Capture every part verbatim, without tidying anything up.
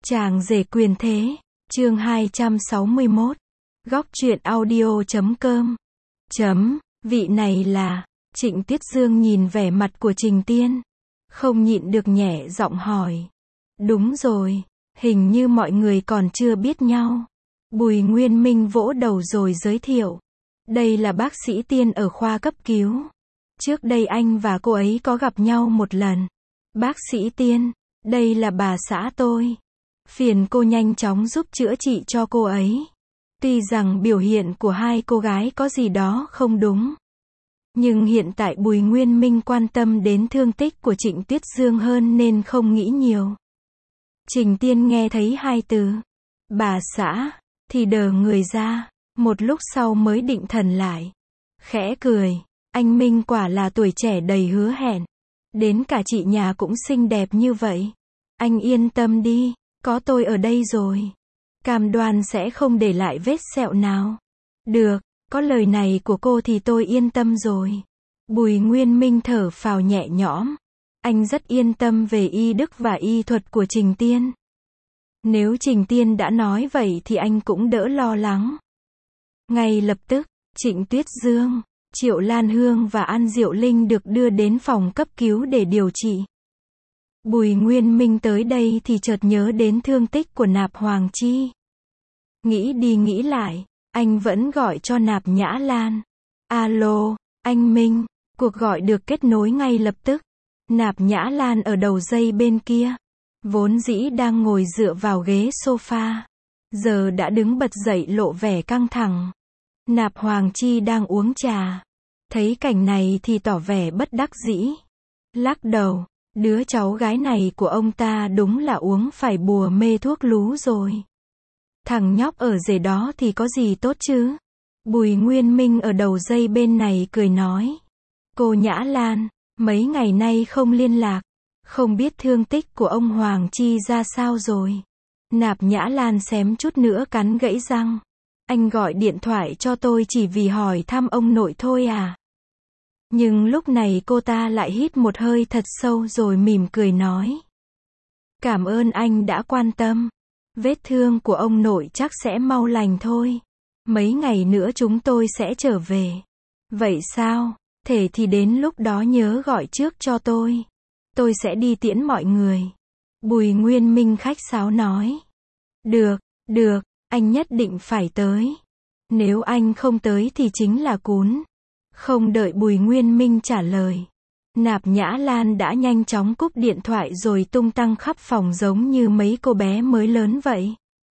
Chàng rể quyền thế, chương hai trăm sáu mươi mốt, góc truyện audio chấm com. Chấm, vị này là, Trịnh Tuyết Dương nhìn vẻ mặt của Trình Tiên, không nhịn được nhẹ giọng hỏi. Đúng rồi, hình như mọi người còn chưa biết nhau. Bùi Nguyên Minh vỗ đầu rồi giới thiệu. Đây là bác sĩ Tiên ở khoa cấp cứu. Trước đây anh và cô ấy có gặp nhau một lần. Bác sĩ Tiên, đây là bà xã tôi. Phiền cô nhanh chóng giúp chữa trị cho cô ấy. Tuy rằng biểu hiện của hai cô gái có gì đó không đúng, nhưng hiện tại Bùi Nguyên Minh quan tâm đến thương tích của Trịnh Tuyết Dương hơn nên không nghĩ nhiều. Trình Tiên nghe thấy hai từ bà xã thì đờ người ra, một lúc sau mới định thần lại, khẽ cười. Anh Minh quả là tuổi trẻ đầy hứa hẹn, đến cả chị nhà cũng xinh đẹp như vậy. Anh yên tâm đi, có tôi ở đây rồi, cam đoan sẽ không để lại vết sẹo nào. Được, có lời này của cô thì tôi yên tâm rồi. Bùi Nguyên Minh thở phào nhẹ nhõm. Anh rất yên tâm về y đức và y thuật của Trình Tiên. Nếu Trình Tiên đã nói vậy thì anh cũng đỡ lo lắng. Ngay lập tức, Trịnh Tuyết Dương, Triệu Lan Hương và An Diệu Linh được đưa đến phòng cấp cứu để điều trị. Bùi Nguyên Minh tới đây thì chợt nhớ đến thương tích của Nạp Hoàng Chi. Nghĩ đi nghĩ lại, anh vẫn gọi cho Nạp Nhã Lan. Alo, anh Minh, cuộc gọi được kết nối ngay lập tức. Nạp Nhã Lan ở đầu dây bên kia, vốn dĩ đang ngồi dựa vào ghế sofa, giờ đã đứng bật dậy lộ vẻ căng thẳng. Nạp Hoàng Chi đang uống trà, thấy cảnh này thì tỏ vẻ bất đắc dĩ, lắc đầu. Đứa cháu gái này của ông ta đúng là uống phải bùa mê thuốc lú rồi. Thằng nhóc ở rể đó thì có gì tốt chứ? Bùi Nguyên Minh ở đầu dây bên này cười nói. Cô Nhã Lan, mấy ngày nay không liên lạc, không biết thương tích của ông Hoàng Chi ra sao rồi. Nạp Nhã Lan xém chút nữa cắn gãy răng. Anh gọi điện thoại cho tôi chỉ vì hỏi thăm ông nội thôi à? Nhưng lúc này cô ta lại hít một hơi thật sâu rồi mỉm cười nói. Cảm ơn anh đã quan tâm. Vết thương của ông nội chắc sẽ mau lành thôi. Mấy ngày nữa chúng tôi sẽ trở về. Vậy sao? Thế thì đến lúc đó nhớ gọi trước cho tôi. Tôi sẽ đi tiễn mọi người. Bùi Nguyên Minh khách sáo nói. Được, được, anh nhất định phải tới. Nếu anh không tới thì chính là cún. Không đợi Bùi Nguyên Minh trả lời, Nạp Nhã Lan đã nhanh chóng cúp điện thoại rồi tung tăng khắp phòng giống như mấy cô bé mới lớn vậy.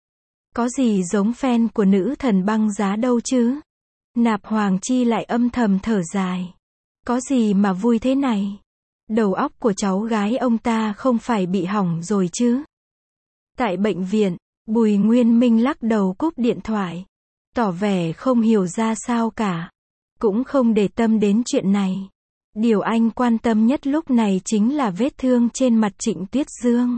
Có gì giống fan của nữ thần băng giá đâu chứ? Nạp Hoàng Chi lại âm thầm thở dài. Có gì mà vui thế này? Đầu óc của cháu gái ông ta không phải bị hỏng rồi chứ? Tại bệnh viện, Bùi Nguyên Minh lắc đầu cúp điện thoại, tỏ vẻ không hiểu ra sao cả. Cũng không để tâm đến chuyện này. Điều anh quan tâm nhất lúc này chính là vết thương trên mặt Trịnh Tuyết Dương.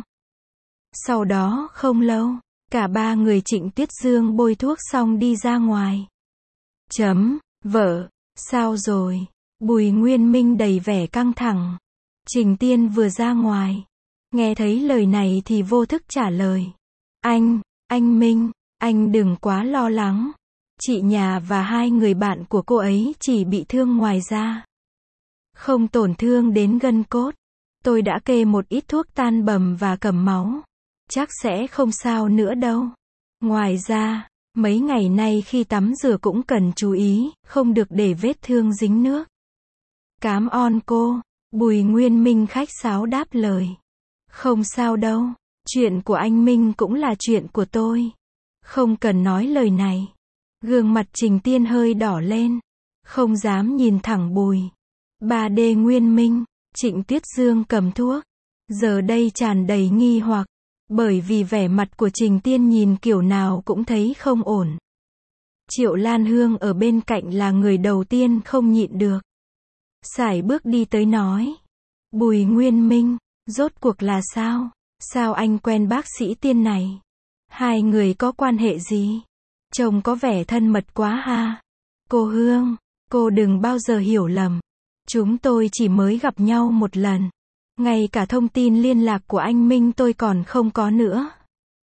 Sau đó không lâu, cả ba người Trịnh Tuyết Dương bôi thuốc xong đi ra ngoài. Chấm, vợ, sao rồi? Bùi Nguyên Minh đầy vẻ căng thẳng. Trình Tiên vừa ra ngoài, nghe thấy lời này thì vô thức trả lời. Anh, anh Minh, anh đừng quá lo lắng. Chị nhà và hai người bạn của cô ấy chỉ bị thương ngoài da, không tổn thương đến gân cốt. Tôi đã kê một ít thuốc tan bầm và cầm máu, chắc sẽ không sao nữa đâu. Ngoài ra, mấy ngày nay khi tắm rửa cũng cần chú ý, không được để vết thương dính nước. Cám ơn cô, Bùi Nguyên Minh khách sáo đáp lời. Không sao đâu, chuyện của anh Minh cũng là chuyện của tôi. Không cần nói lời này. Gương mặt Trình Tiên hơi đỏ lên, không dám nhìn thẳng Bùi. ba D Nguyên Minh, Trịnh Tuyết Dương cầm thuốc, giờ đây tràn đầy nghi hoặc, bởi vì vẻ mặt của Trình Tiên nhìn kiểu nào cũng thấy không ổn. Triệu Lan Hương ở bên cạnh là người đầu tiên không nhịn được. Sải bước đi tới nói. Bùi Nguyên Minh, rốt cuộc là sao? Sao anh quen bác sĩ Tiên này? Hai người có quan hệ gì? Trông có vẻ thân mật quá ha. Cô Hương, cô đừng bao giờ hiểu lầm. Chúng tôi chỉ mới gặp nhau một lần. Ngay cả thông tin liên lạc của anh Minh tôi còn không có nữa.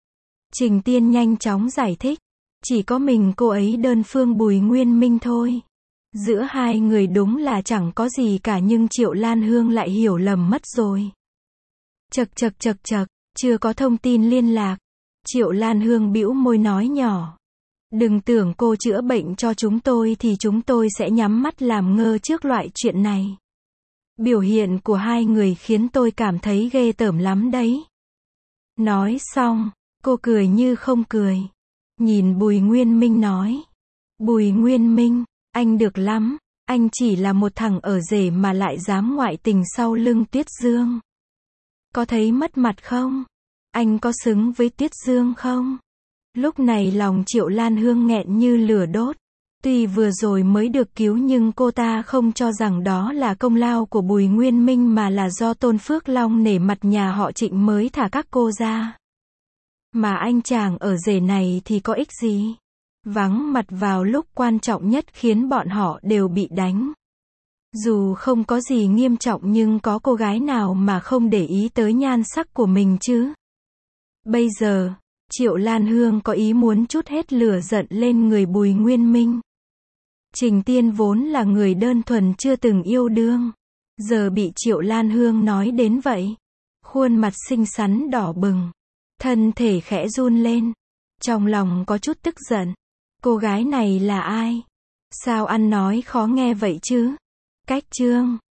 Trình Tiên nhanh chóng giải thích. Chỉ có mình cô ấy đơn phương Bùi Nguyên Minh thôi. Giữa hai người đúng là chẳng có gì cả nhưng Triệu Lan Hương lại hiểu lầm mất rồi. Chật chật chật chật, chưa có thông tin liên lạc. Triệu Lan Hương bĩu môi nói nhỏ. Đừng tưởng cô chữa bệnh cho chúng tôi thì chúng tôi sẽ nhắm mắt làm ngơ trước loại chuyện này. Biểu hiện của hai người khiến tôi cảm thấy ghê tởm lắm đấy. Nói xong, cô cười như không cười. Nhìn Bùi Nguyên Minh nói. Bùi Nguyên Minh, anh được lắm, anh chỉ là một thằng ở rể mà lại dám ngoại tình sau lưng Tuyết Dương. Có thấy mất mặt không? Anh có xứng với Tuyết Dương không? Lúc này lòng Triệu Lan Hương nghẹn như lửa đốt. Tuy vừa rồi mới được cứu nhưng cô ta không cho rằng đó là công lao của Bùi Nguyên Minh mà là do Tôn Phước Long nể mặt nhà họ Trịnh mới thả các cô ra. Mà anh chàng ở rể này thì có ích gì? Vắng mặt vào lúc quan trọng nhất khiến bọn họ đều bị đánh. Dù không có gì nghiêm trọng nhưng có cô gái nào mà không để ý tới nhan sắc của mình chứ? Bây giờ, Triệu Lan Hương có ý muốn trút hết lửa giận lên người Bùi Nguyên Minh. Trình Tiên vốn là người đơn thuần chưa từng yêu đương. Giờ bị Triệu Lan Hương nói đến vậy. Khuôn mặt xinh xắn đỏ bừng. Thân thể khẽ run lên. Trong lòng có chút tức giận. Cô gái này là ai? Sao ăn nói khó nghe vậy chứ? Cách chương